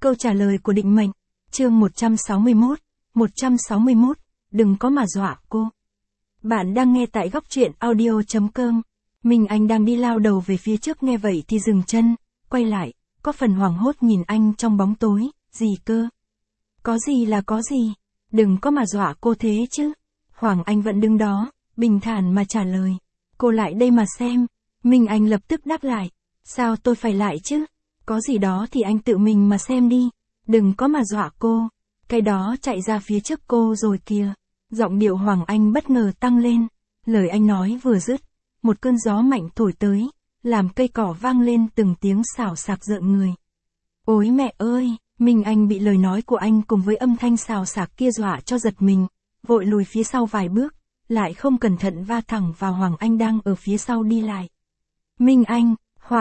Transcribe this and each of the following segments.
Câu trả lời của định mệnh. Chương 161. 161. Đừng có mà dọa cô. Bạn đang nghe tại góc truyện audio.com. Minh Anh đang đi lao đầu về phía trước, nghe vậy thì dừng chân, quay lại, có phần hoảng hốt nhìn anh trong bóng tối. Gì cơ? Có gì là có gì? Đừng có mà dọa cô thế chứ. Hoàng Anh vẫn đứng đó, bình thản mà trả lời. Cô lại đây mà xem. Minh Anh lập tức đáp lại. Sao tôi phải lại chứ? Có gì đó thì anh tự mình mà xem đi. Đừng có mà dọa cô. Cái đó chạy ra phía trước cô rồi kìa. Giọng điệu Hoàng Anh bất ngờ tăng lên. Lời anh nói vừa dứt, một cơn gió mạnh thổi tới, làm cây cỏ vang lên từng tiếng xào xạc rợn người. Ôi mẹ ơi! Minh Anh bị lời nói của anh cùng với âm thanh xào xạc kia dọa cho giật mình, vội lùi phía sau vài bước, lại không cẩn thận va thẳng vào Hoàng Anh đang ở phía sau đi lại. Minh Anh,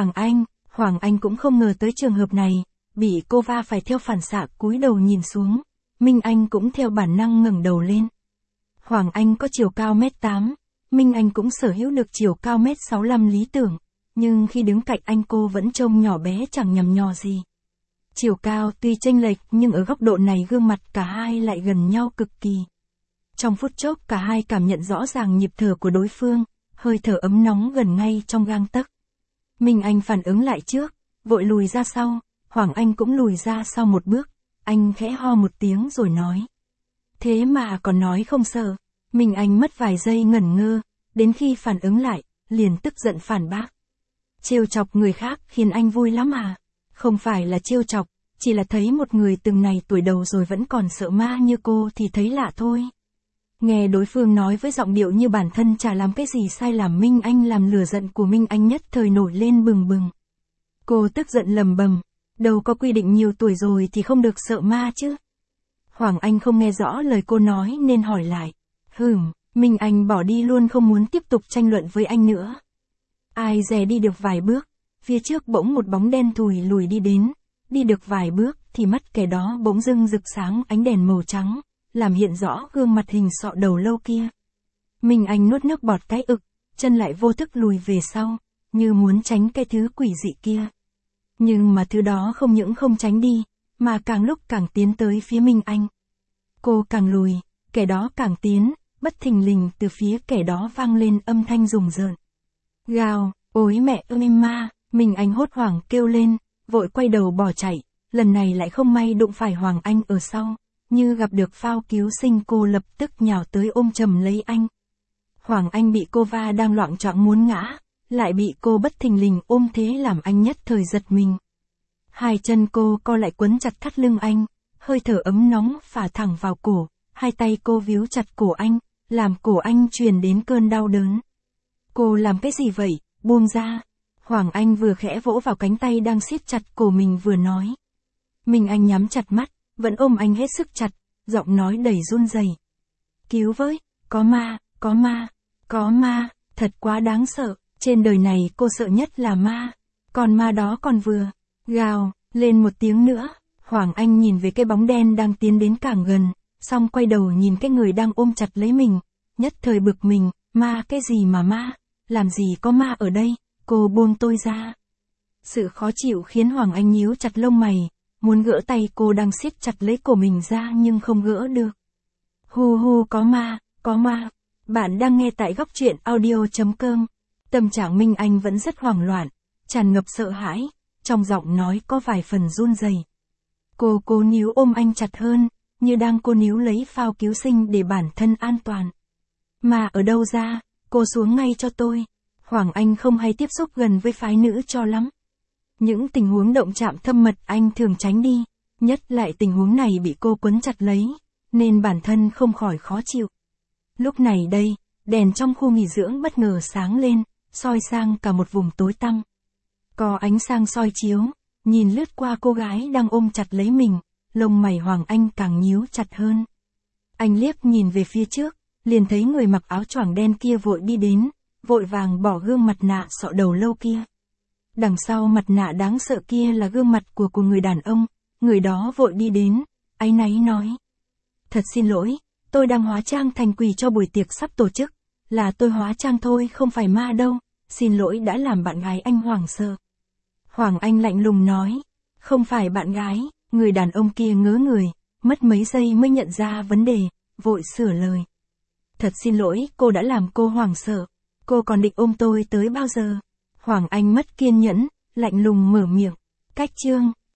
Hoàng Anh cũng không ngờ tới trường hợp này, bị cô va phải theo phản xạ cúi đầu nhìn xuống. Minh Anh cũng theo bản năng ngẩng đầu lên. Hoàng Anh có chiều cao 1m8, Minh Anh cũng sở hữu được chiều cao 1m65 lý tưởng, nhưng khi đứng cạnh anh cô vẫn trông nhỏ bé chẳng nhằm nhò gì. Chiều cao tuy chênh lệch nhưng ở góc độ này gương mặt cả hai lại gần nhau cực kỳ. Trong phút chốc cả hai cảm nhận rõ ràng nhịp thở của đối phương, hơi thở ấm nóng gần ngay trong gang tấc. Minh Anh phản ứng lại trước, vội lùi ra sau, Hoàng Anh cũng lùi ra sau một bước, anh khẽ ho một tiếng rồi nói. Thế mà còn nói không sợ. Minh Anh mất vài giây ngẩn ngơ, đến khi phản ứng lại, liền tức giận phản bác. Trêu chọc người khác khiến anh vui lắm à? Không phải là trêu chọc, chỉ là thấy một người từng này tuổi đầu rồi vẫn còn sợ ma như cô thì thấy lạ thôi. Nghe đối phương nói với giọng điệu như bản thân chả làm cái gì sai, làm Minh Anh làm lửa giận của Minh Anh nhất thời nổi lên bừng bừng. Cô tức giận lầm bầm, đâu có quy định nhiều tuổi rồi thì không được sợ ma chứ. Hoàng Anh không nghe rõ lời cô nói nên hỏi lại. Minh Anh bỏ đi luôn, không muốn tiếp tục tranh luận với anh nữa. Ai dè đi được vài bước, phía trước bỗng một bóng đen thùi lùi đi đến, đi được vài bước thì mắt kẻ đó bỗng dưng rực sáng ánh đèn màu trắng, làm hiện rõ gương mặt hình sọ đầu lâu kia. Minh Anh nuốt nước bọt cái ực, chân lại vô thức lùi về sau, như muốn tránh cái thứ quỷ dị kia. Nhưng mà thứ đó không những không tránh đi, mà càng lúc càng tiến tới phía Minh Anh. Cô càng lùi, kẻ đó càng tiến, bất thình lình từ phía kẻ đó vang lên âm thanh rùng rợn. Gào, ôi mẹ ơi ma! Minh Anh hốt hoảng kêu lên, vội quay đầu bỏ chạy, lần này lại không may đụng phải Hoàng Anh ở sau, như gặp được phao cứu sinh, cô lập tức nhào tới ôm chầm lấy anh. Hoàng Anh bị cô va đang loạng choạng muốn ngã, lại bị cô bất thình lình ôm thế làm anh nhất thời giật mình. Hai chân cô co lại quấn chặt thắt lưng anh, hơi thở ấm nóng phả thẳng vào cổ, hai tay cô víu chặt cổ anh, làm cổ anh truyền đến cơn đau đớn. Cô làm cái gì vậy, buông ra. Hoàng Anh vừa khẽ vỗ vào cánh tay đang siết chặt cổ mình vừa nói. Minh Anh nhắm chặt mắt, vẫn ôm anh hết sức chặt, giọng nói đầy run rẩy. Cứu với, có ma, có ma, có ma, thật quá đáng sợ, trên đời này cô sợ nhất là ma. Còn ma đó còn vừa gào lên một tiếng nữa. Hoàng Anh nhìn về cái bóng đen đang tiến đến càng gần, xong quay đầu nhìn cái người đang ôm chặt lấy mình, nhất thời bực mình. Ma cái gì mà ma, làm gì có ma ở đây, cô buông tôi ra. Sự khó chịu khiến Hoàng Anh nhíu chặt lông mày, muốn gỡ tay cô đang siết chặt lấy cổ mình ra nhưng không gỡ được. Hu có ma, có ma. Bạn đang nghe tại góc truyện audio.com. Tâm trạng Minh Anh vẫn rất hoảng loạn, tràn ngập sợ hãi, trong giọng nói có vài phần run rẩy. Cô cố níu ôm anh chặt hơn, như đang cố níu lấy phao cứu sinh để bản thân an toàn. Mà ở đâu ra, cô xuống ngay cho tôi. Hoàng Anh không hay tiếp xúc gần với phái nữ cho lắm. Những tình huống động chạm thâm mật anh thường tránh đi, nhất lại tình huống này bị cô quấn chặt lấy, nên bản thân không khỏi khó chịu. Lúc này đây, đèn trong khu nghỉ dưỡng bất ngờ sáng lên, soi sang cả một vùng tối tăm. Có ánh sáng soi chiếu, nhìn lướt qua cô gái đang ôm chặt lấy mình, lông mày Hoàng Anh càng nhíu chặt hơn. Anh liếc nhìn về phía trước, liền thấy người mặc áo choàng đen kia vội đi đến, vội vàng bỏ gương mặt nạ sọ đầu lâu kia. Đằng sau mặt nạ đáng sợ kia là gương mặt của người đàn ông, người đó vội đi đến, áy náy nói. Thật xin lỗi, tôi đang hóa trang thành quỷ cho buổi tiệc sắp tổ chức, là tôi hóa trang thôi không phải ma đâu, xin lỗi đã làm bạn gái anh hoảng sợ. Hoàng Anh lạnh lùng nói, không phải bạn gái, Người đàn ông kia ngớ người, mất mấy giây mới nhận ra vấn đề, vội sửa lời. Thật xin lỗi, cô đã làm cô hoảng sợ. Cô còn định ôm tôi tới bao giờ? Hoàng Anh mất kiên nhẫn, lạnh lùng mở miệng. Cách chương